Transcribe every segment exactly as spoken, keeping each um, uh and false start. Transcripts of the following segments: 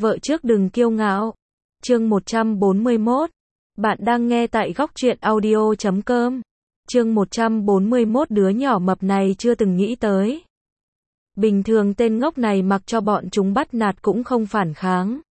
Vợ trước đừng kiêu ngạo. Chương một trăm bốn mươi mốt. Bạn đang nghe tại góc truyện audio chấm com. Chương một trăm bốn mươi mốt. Đứa nhỏ mập này chưa từng nghĩ tới. Bình thường tên ngốc này mặc cho bọn chúng bắt nạt cũng không phản kháng.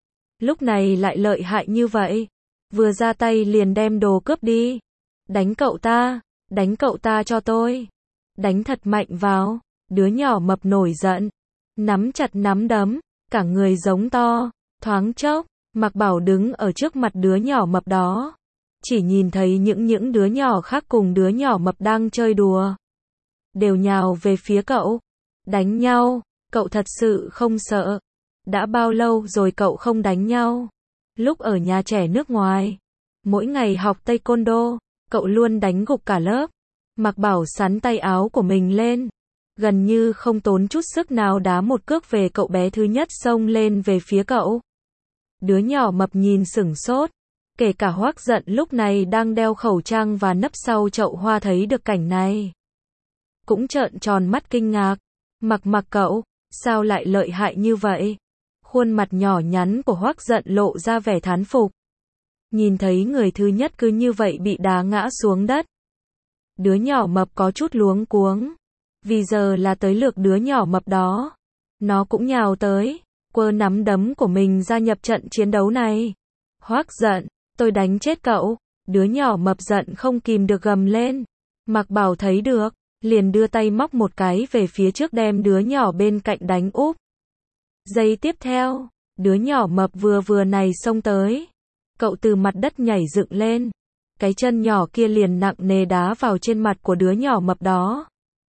Lúc này lại lợi hại như vậy. Vừa ra tay liền đem đồ cướp đi. Đánh cậu ta, đánh cậu ta cho tôi. Đánh thật mạnh vào. Đứa nhỏ mập nổi giận. Nắm chặt nắm đấm, cả người giống to. Thoáng chốc, Mạc Bảo đứng ở trước mặt đứa nhỏ mập đó. Chỉ nhìn thấy những những đứa nhỏ khác cùng đứa nhỏ mập đang chơi đùa. Đều nhào về phía cậu. Đánh nhau, cậu thật sự không sợ. Đã bao lâu rồi cậu không đánh nhau? Lúc ở nhà trẻ nước ngoài, mỗi ngày học taekwondo, cậu luôn đánh gục cả lớp. Mạc Bảo sắn tay áo của mình lên, gần như không tốn chút sức nào đá một cước về cậu bé thứ nhất xông lên về phía cậu. Đứa nhỏ mập nhìn sửng sốt, kể cả Hoắc Giận lúc này đang đeo khẩu trang và nấp sau chậu hoa thấy được cảnh này. Cũng trợn tròn mắt kinh ngạc, Mặc Mặc cậu, sao lại lợi hại như vậy? Khuôn mặt nhỏ nhắn của Hoắc Giận lộ ra vẻ thán phục. Nhìn thấy người thứ nhất cứ như vậy bị đá ngã xuống đất. Đứa nhỏ mập có chút luống cuống. Vì giờ là tới lượt đứa nhỏ mập đó. Nó cũng nhào tới, quơ nắm đấm của mình gia nhập trận chiến đấu này. Hoắc Giận, tôi đánh chết cậu. Đứa nhỏ mập giận không kìm được gầm lên. Mạc Bảo thấy được, liền đưa tay móc một cái về phía trước đem đứa nhỏ bên cạnh đánh úp. Giây tiếp theo, đứa nhỏ mập vừa vừa này xông tới. Cậu từ mặt đất nhảy dựng lên. Cái chân nhỏ kia liền nặng nề đá vào trên mặt của đứa nhỏ mập đó.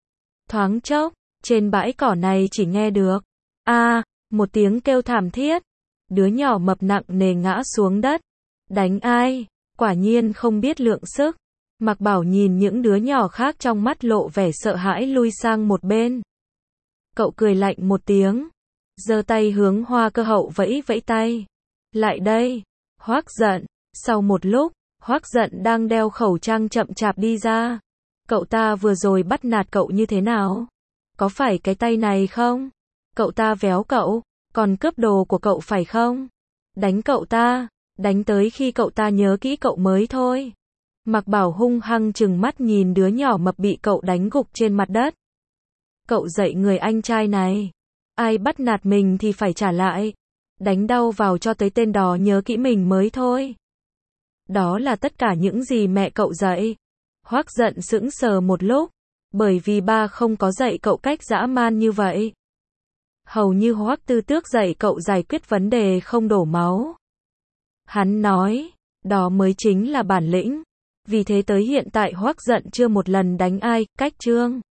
Thoáng chốc, trên bãi cỏ này chỉ nghe được a à, một tiếng kêu thảm thiết. Đứa nhỏ mập nặng nề ngã xuống đất. Đánh ai? Quả nhiên không biết lượng sức. Mạc Bảo nhìn những đứa nhỏ khác trong mắt lộ vẻ sợ hãi lui sang một bên. Cậu cười lạnh một tiếng, giơ tay hướng Hoa Cơ Hậu vẫy vẫy tay. Lại đây, Hoắc Giận. Sau một lúc, Hoắc Giận đang đeo khẩu trang chậm chạp đi ra. Cậu ta vừa rồi bắt nạt cậu như thế nào? Có phải cái tay này không? Cậu ta véo cậu, còn cướp đồ của cậu phải không? Đánh cậu ta, đánh tới khi cậu ta nhớ kỹ cậu mới thôi. Mạc Bảo hung hăng trừng mắt nhìn đứa nhỏ mập bị cậu đánh gục trên mặt đất. Cậu dạy người anh trai này, ai bắt nạt mình thì phải trả lại. Đánh đau vào cho tới tên đó nhớ kỹ mình mới thôi. Đó là tất cả những gì mẹ cậu dạy. Hoắc Giận sững sờ một lúc, bởi vì ba không có dạy cậu cách dã man như vậy. Hầu như Hoắc Tư Tước dạy cậu giải quyết vấn đề không đổ máu. Hắn nói, đó mới chính là bản lĩnh. Vì thế tới hiện tại Hoắc Giận chưa một lần đánh ai, cách chương.